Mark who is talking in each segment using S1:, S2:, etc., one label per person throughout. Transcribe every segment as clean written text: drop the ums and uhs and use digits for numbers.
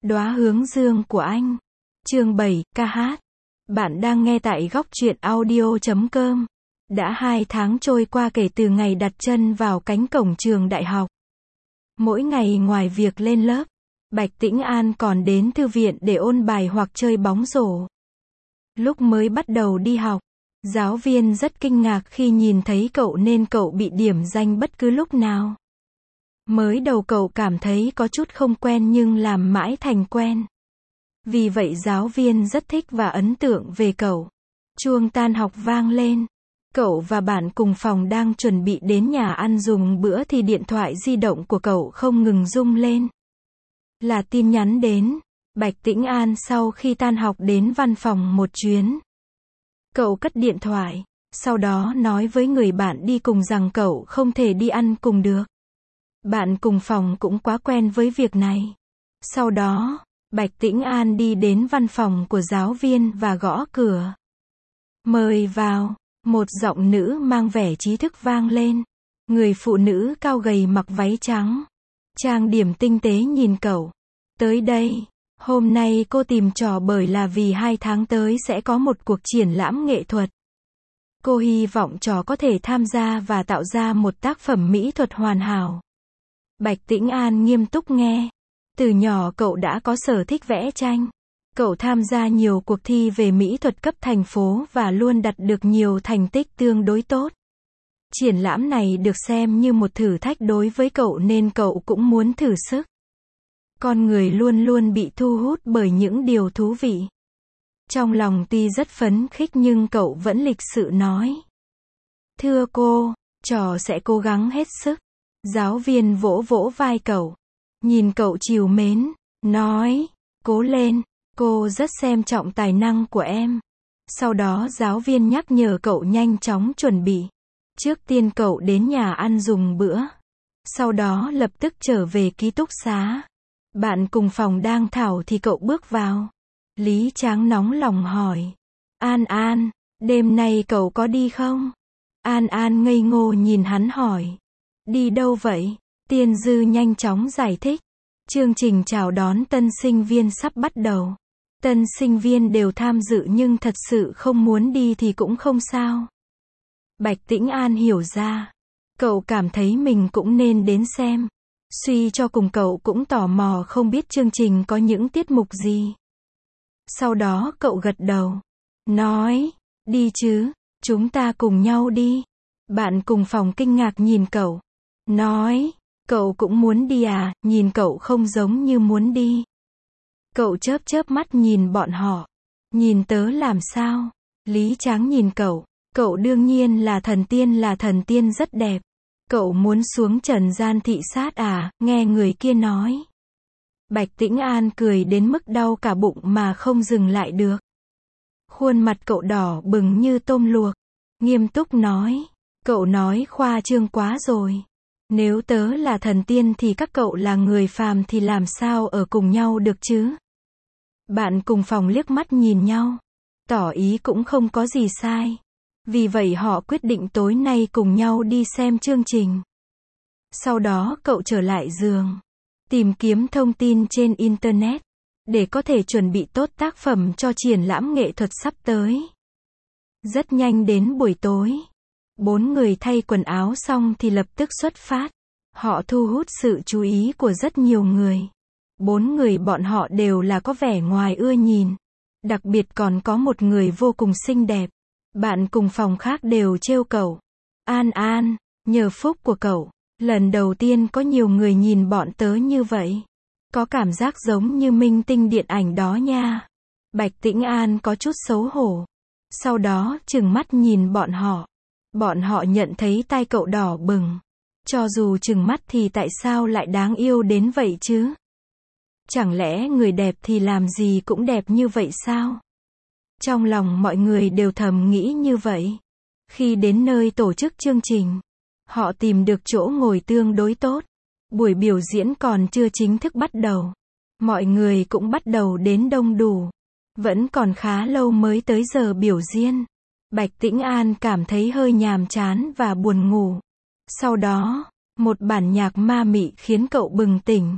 S1: Đóa hướng dương của anh. Chương 7, ca hát. Bạn đang nghe tại góc truyện audio.com. Đã 2 tháng trôi qua kể từ ngày đặt chân vào cánh cổng trường đại học. Mỗi ngày ngoài việc lên lớp, Bạch Tĩnh An còn đến thư viện để ôn bài hoặc chơi bóng rổ. Lúc mới bắt đầu đi học, giáo viên rất kinh ngạc khi nhìn thấy cậu nên cậu bị điểm danh bất cứ lúc nào. Mới đầu cậu cảm thấy có chút không quen nhưng làm mãi thành quen. Vì vậy giáo viên rất thích và ấn tượng về cậu. Chuông tan học vang lên. Cậu và bạn cùng phòng đang chuẩn bị đến nhà ăn dùng bữa thì điện thoại di động của cậu không ngừng rung lên. Là tin nhắn đến. Bạch Tĩnh An sau khi tan học đến văn phòng một chuyến. Cậu cất điện thoại, sau đó nói với người bạn đi cùng rằng cậu không thể đi ăn cùng được. Bạn cùng phòng cũng quá quen với việc này. Sau đó, Bạch Tĩnh An đi đến văn phòng của giáo viên và gõ cửa. Mời vào, một giọng nữ mang vẻ trí thức vang lên. Người phụ nữ cao gầy mặc váy trắng, trang điểm tinh tế nhìn cậu. Tới đây, hôm nay cô tìm trò bởi là vì 2 tháng tới sẽ có một cuộc triển lãm nghệ thuật. Cô hy vọng trò có thể tham gia và tạo ra một tác phẩm mỹ thuật hoàn hảo. Bạch Tĩnh An nghiêm túc nghe. Từ nhỏ cậu đã có sở thích vẽ tranh. Cậu tham gia nhiều cuộc thi về mỹ thuật cấp thành phố và luôn đạt được nhiều thành tích tương đối tốt. Triển lãm này được xem như một thử thách đối với cậu nên cậu cũng muốn thử sức. Con người luôn luôn bị thu hút bởi những điều thú vị. Trong lòng tuy rất phấn khích nhưng cậu vẫn lịch sự nói. Thưa cô, trò sẽ cố gắng hết sức. Giáo viên vỗ vỗ vai cậu. Nhìn cậu trìu mến, nói, cố lên, cô rất xem trọng tài năng của em. Sau đó giáo viên nhắc nhở cậu nhanh chóng chuẩn bị. Trước tiên cậu đến nhà ăn dùng bữa. Sau đó lập tức trở về ký túc xá. Bạn cùng phòng đang thảo thì cậu bước vào. Lý Tráng nóng lòng hỏi. An An, đêm nay cậu có đi không? An An ngây ngô nhìn hắn hỏi. Đi đâu vậy? Tiên Dư nhanh chóng giải thích. Chương trình chào đón tân sinh viên sắp bắt đầu. Tân sinh viên đều tham dự nhưng thật sự không muốn đi thì cũng không sao. Bạch Tĩnh An hiểu ra. Cậu cảm thấy mình cũng nên đến xem. Suy cho cùng cậu cũng tò mò không biết chương trình có những tiết mục gì. Sau đó cậu gật đầu. Nói, đi chứ, chúng ta cùng nhau đi. Bạn cùng phòng kinh ngạc nhìn cậu. Nói, cậu cũng muốn đi à, nhìn cậu không giống như muốn đi. Cậu chớp chớp mắt nhìn bọn họ. Nhìn tớ làm sao? Lý Tráng nhìn cậu. Cậu đương nhiên là thần tiên rất đẹp. Cậu muốn xuống trần gian thị sát à, nghe người kia nói. Bạch Tĩnh An cười đến mức đau cả bụng mà không dừng lại được. Khuôn mặt cậu đỏ bừng như tôm luộc. Nghiêm túc nói. Cậu nói khoa trương quá rồi. Nếu tớ là thần tiên thì các cậu là người phàm thì làm sao ở cùng nhau được chứ? Bạn cùng phòng liếc mắt nhìn nhau. Tỏ ý cũng không có gì sai. Vì vậy họ quyết định tối nay cùng nhau đi xem chương trình. Sau đó cậu trở lại giường. Tìm kiếm thông tin trên Internet. Để có thể chuẩn bị tốt tác phẩm cho triển lãm nghệ thuật sắp tới. Rất nhanh đến buổi tối. 4 người thay quần áo xong thì lập tức xuất phát. Họ thu hút sự chú ý của rất nhiều người. 4 người bọn họ đều là có vẻ ngoài ưa nhìn. Đặc biệt còn có một người vô cùng xinh đẹp. Bạn cùng phòng khác đều trêu cậu. An An, nhờ phúc của cậu, lần đầu tiên có nhiều người nhìn bọn tớ như vậy. Có cảm giác giống như minh tinh điện ảnh đó nha. Bạch Tĩnh An có chút xấu hổ. Sau đó trừng mắt nhìn bọn họ. Bọn họ nhận thấy tai cậu đỏ bừng. Cho dù trừng mắt thì tại sao lại đáng yêu đến vậy chứ? Chẳng lẽ người đẹp thì làm gì cũng đẹp như vậy sao? Trong lòng mọi người đều thầm nghĩ như vậy. Khi đến nơi tổ chức chương trình, họ tìm được chỗ ngồi tương đối tốt. Buổi biểu diễn còn chưa chính thức bắt đầu. Mọi người cũng bắt đầu đến đông đủ. Vẫn còn khá lâu mới tới giờ biểu diễn. Bạch Tĩnh An cảm thấy hơi nhàm chán và buồn ngủ. Sau đó, một bản nhạc ma mị khiến cậu bừng tỉnh.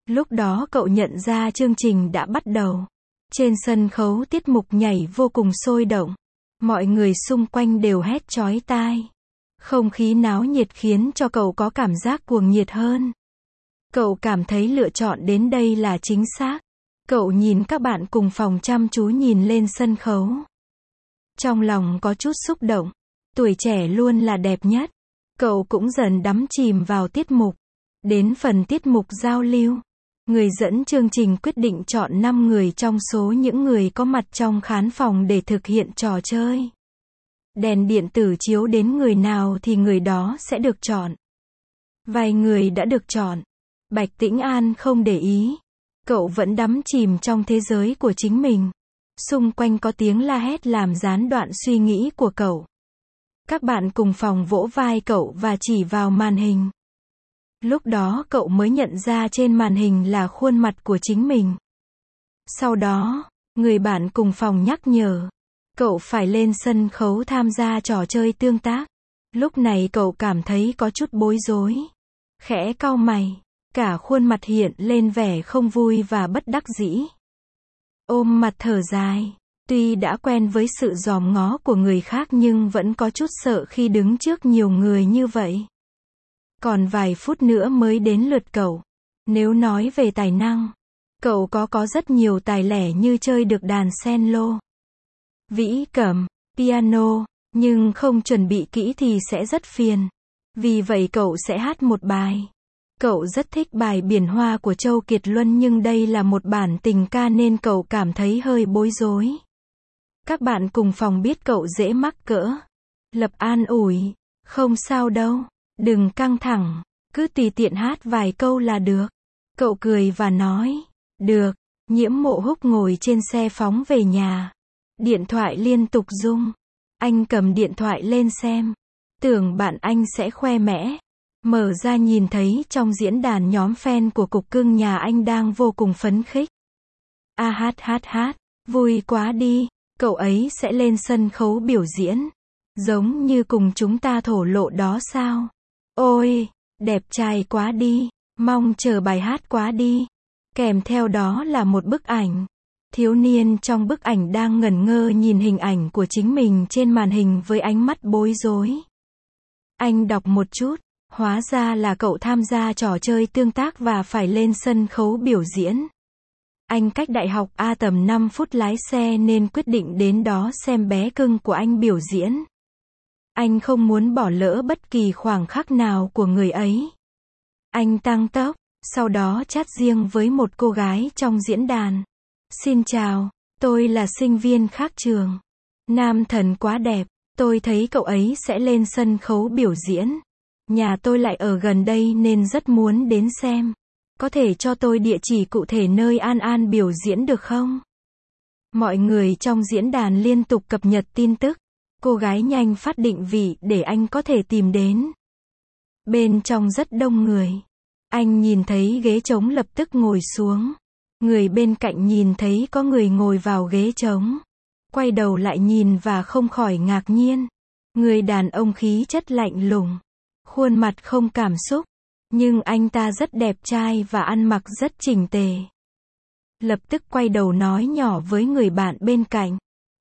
S1: Lúc đó cậu nhận ra chương trình đã bắt đầu. Trên sân khấu tiết mục nhảy vô cùng sôi động. Mọi người xung quanh đều hét chói tai. Không khí náo nhiệt khiến cho cậu có cảm giác cuồng nhiệt hơn. Cậu cảm thấy lựa chọn đến đây là chính xác. Cậu nhìn các bạn cùng phòng chăm chú nhìn lên sân khấu. Trong lòng có chút xúc động. Tuổi trẻ luôn là đẹp nhất. Cậu cũng dần đắm chìm vào tiết mục. Đến phần tiết mục giao lưu. Người dẫn chương trình quyết định chọn 5 người trong số những người có mặt trong khán phòng để thực hiện trò chơi. Đèn điện tử chiếu đến người nào thì người đó sẽ được chọn. Vài người đã được chọn. Bạch Tĩnh An không để ý. Cậu vẫn đắm chìm trong thế giới của chính mình. Xung quanh có tiếng la hét làm gián đoạn suy nghĩ của cậu. Các bạn cùng phòng vỗ vai cậu và chỉ vào màn hình. Lúc đó cậu mới nhận ra trên màn hình là khuôn mặt của chính mình. Sau đó, người bạn cùng phòng nhắc nhở. Cậu phải lên sân khấu tham gia trò chơi tương tác. Lúc này cậu cảm thấy có chút bối rối. Khẽ cau mày. Cả khuôn mặt hiện lên vẻ không vui và bất đắc dĩ. Ôm mặt thở dài. Tuy đã quen với sự dòm ngó của người khác nhưng vẫn có chút sợ khi đứng trước nhiều người như vậy. Còn vài phút nữa mới đến lượt cậu. Nếu nói về tài năng, cậu có rất nhiều tài lẻ như chơi được đàn cello, vĩ cầm, piano, nhưng không chuẩn bị kỹ thì sẽ rất phiền. Vì vậy cậu sẽ hát một bài. Cậu rất thích bài Biển Hoa của Châu Kiệt Luân nhưng đây là một bản tình ca nên cậu cảm thấy hơi bối rối. Các bạn cùng phòng biết cậu dễ mắc cỡ. Lập an ủi. Không sao đâu. Đừng căng thẳng. Cứ tùy tiện hát vài câu là được. Cậu cười và nói. Được. Nhiễm Mộ Húc ngồi trên xe phóng về nhà. Điện thoại liên tục rung. Anh cầm điện thoại lên xem. Tưởng bạn anh sẽ khoe mẽ. Mở ra nhìn thấy trong diễn đàn nhóm fan của Cục Cưng nhà anh đang vô cùng phấn khích. Hát, vui quá đi, cậu ấy sẽ lên sân khấu biểu diễn. Giống như cùng chúng ta thổ lộ đó sao? Ôi, đẹp trai quá đi, mong chờ bài hát quá đi. Kèm theo đó là một bức ảnh. Thiếu niên trong bức ảnh đang ngẩn ngơ nhìn hình ảnh của chính mình trên màn hình với ánh mắt bối rối. Anh đọc một chút. Hóa ra là cậu tham gia trò chơi tương tác và phải lên sân khấu biểu diễn. Anh cách đại học A tầm 5 phút lái xe nên quyết định đến đó xem bé cưng của anh biểu diễn. Anh không muốn bỏ lỡ bất kỳ khoảng khắc nào của người ấy. Anh tăng tốc, sau đó chat riêng với một cô gái trong diễn đàn. Xin chào, tôi là sinh viên khác trường. Nam thần quá đẹp, tôi thấy cậu ấy sẽ lên sân khấu biểu diễn. Nhà tôi lại ở gần đây nên rất muốn đến xem. Có thể cho tôi địa chỉ cụ thể nơi An An biểu diễn được không? Mọi người trong diễn đàn liên tục cập nhật tin tức. Cô gái nhanh phát định vị để anh có thể tìm đến. Bên trong rất đông người. Anh nhìn thấy ghế trống lập tức ngồi xuống. Người bên cạnh nhìn thấy có người ngồi vào ghế trống. Quay đầu lại nhìn và không khỏi ngạc nhiên. Người đàn ông khí chất lạnh lùng. Khuôn mặt không cảm xúc. Nhưng anh ta rất đẹp trai và ăn mặc rất chỉnh tề. Lập tức quay đầu nói nhỏ với người bạn bên cạnh.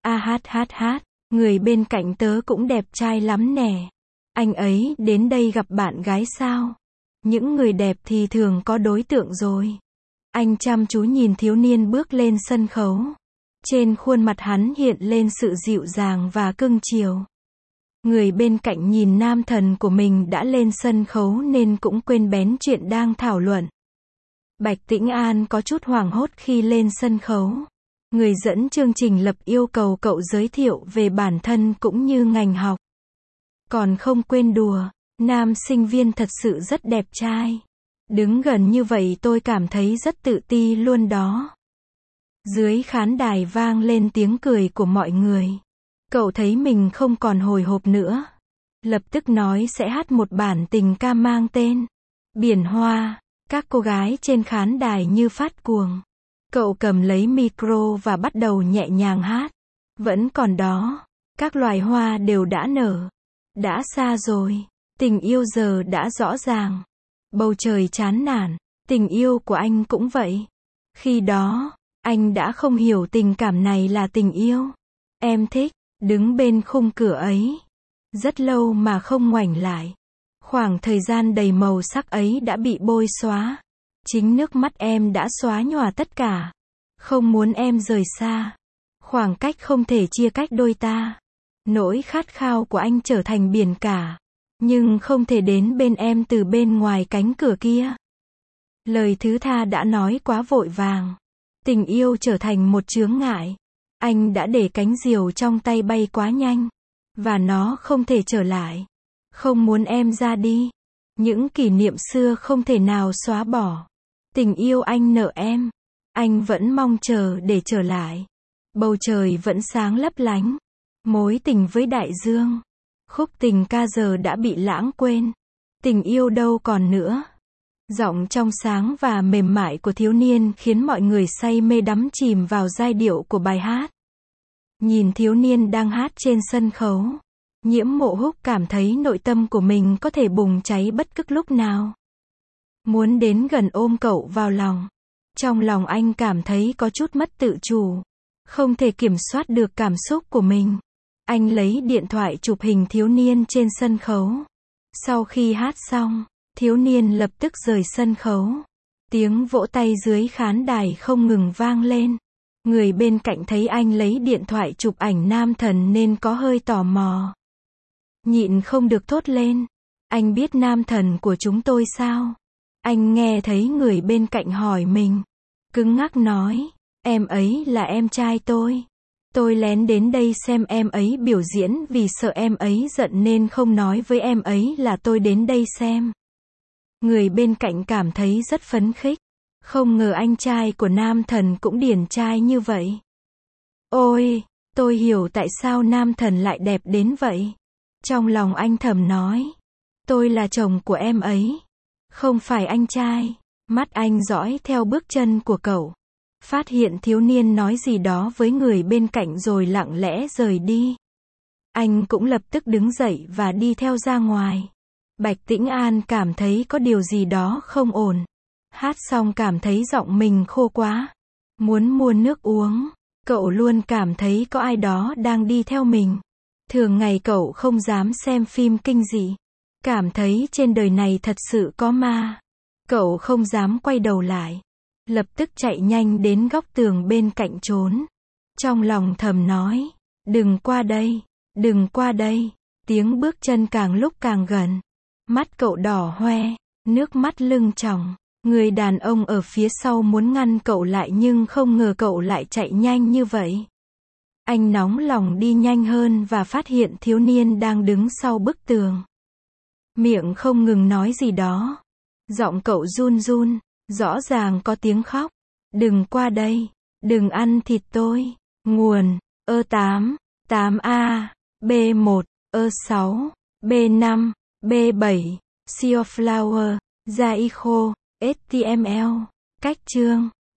S1: Hát. Người bên cạnh tớ cũng đẹp trai lắm nè. Anh ấy đến đây gặp bạn gái sao? Những người đẹp thì thường có đối tượng rồi. Anh chăm chú nhìn thiếu niên bước lên sân khấu. Trên khuôn mặt hắn hiện lên sự dịu dàng và cưng chiều. Người bên cạnh nhìn nam thần của mình đã lên sân khấu nên cũng quên bén chuyện đang thảo luận. Bạch Tĩnh An có chút hoảng hốt khi lên sân khấu. Người dẫn chương trình lập yêu cầu cậu giới thiệu về bản thân cũng như ngành học. Còn không quên đùa, nam sinh viên thật sự rất đẹp trai. Đứng gần như vậy tôi cảm thấy rất tự ti luôn đó. Dưới khán đài vang lên tiếng cười của mọi người. Cậu thấy mình không còn hồi hộp nữa. Lập tức nói sẽ hát một bản tình ca mang tên Biển Hoa. Các cô gái trên khán đài như phát cuồng. Cậu cầm lấy micro và bắt đầu nhẹ nhàng hát. Vẫn còn đó. Các loài hoa đều đã nở. Đã xa rồi. Tình yêu giờ đã rõ ràng. Bầu trời chán nản. Tình yêu của anh cũng vậy. Khi đó, anh đã không hiểu tình cảm này là tình yêu. Em thích, đứng bên khung cửa ấy. Rất lâu mà không ngoảnh lại. Khoảng thời gian đầy màu sắc ấy đã bị bôi xóa. Chính nước mắt em đã xóa nhòa tất cả. Không muốn em rời xa. Khoảng cách không thể chia cách đôi ta. Nỗi khát khao của anh trở thành biển cả. Nhưng không thể đến bên em từ bên ngoài cánh cửa kia. Lời thứ tha đã nói quá vội vàng. Tình yêu trở thành một chướng ngại. Anh đã để cánh diều trong tay bay quá nhanh. Và nó không thể trở lại. Không muốn em ra đi. Những kỷ niệm xưa không thể nào xóa bỏ. Tình yêu anh nợ em. Anh vẫn mong chờ để trở lại. Bầu trời vẫn sáng lấp lánh. Mối tình với đại dương. Khúc tình ca giờ đã bị lãng quên. Tình yêu đâu còn nữa. Giọng trong sáng và mềm mại của thiếu niên khiến mọi người say mê đắm chìm vào giai điệu của bài hát. Nhìn thiếu niên đang hát trên sân khấu. Nhiễm Mộ Húc cảm thấy nội tâm của mình có thể bùng cháy bất cứ lúc nào. Muốn đến gần ôm cậu vào lòng. Trong lòng anh cảm thấy có chút mất tự chủ. Không thể kiểm soát được cảm xúc của mình. Anh lấy điện thoại chụp hình thiếu niên trên sân khấu. Sau khi hát xong, thiếu niên lập tức rời sân khấu. Tiếng vỗ tay dưới khán đài không ngừng vang lên. Người bên cạnh thấy anh lấy điện thoại chụp ảnh nam thần nên có hơi tò mò. Nhịn không được thốt lên. Anh biết nam thần của chúng tôi sao? Anh nghe thấy người bên cạnh hỏi mình. Cứng ngắc nói. Em ấy là em trai tôi. Tôi lén đến đây xem em ấy biểu diễn vì sợ em ấy giận nên không nói với em ấy là tôi đến đây xem. Người bên cạnh cảm thấy rất phấn khích. Không ngờ anh trai của nam thần cũng điển trai như vậy. Ôi, tôi hiểu tại sao nam thần lại đẹp đến vậy. Trong lòng anh thầm nói. Tôi là chồng của em ấy. Không phải anh trai. Mắt anh dõi theo bước chân của cậu. Phát hiện thiếu niên nói gì đó với người bên cạnh rồi lặng lẽ rời đi. Anh cũng lập tức đứng dậy và đi theo ra ngoài. Bạch Tĩnh An cảm thấy có điều gì đó không ổn. Hát xong cảm thấy giọng mình khô quá. Muốn mua nước uống. Cậu luôn cảm thấy có ai đó đang đi theo mình. Thường ngày cậu không dám xem phim kinh dị. Cảm thấy trên đời này thật sự có ma. Cậu không dám quay đầu lại. Lập tức chạy nhanh đến góc tường bên cạnh trốn. Trong lòng thầm nói. Đừng qua đây. Đừng qua đây. Tiếng bước chân càng lúc càng gần. Mắt cậu đỏ hoe. Nước mắt lưng tròng. Người đàn ông ở phía sau muốn ngăn cậu lại nhưng không ngờ cậu lại chạy nhanh như vậy. Anh nóng lòng đi nhanh hơn và phát hiện thiếu niên đang đứng sau bức tường. Miệng không ngừng nói gì đó. Giọng cậu run run, rõ ràng có tiếng khóc. Đừng qua đây, đừng ăn thịt tôi. Nguồn, E8, 8A, B1, E6, B5, B7, Seaflower, Zaiho, HTML. Cách chương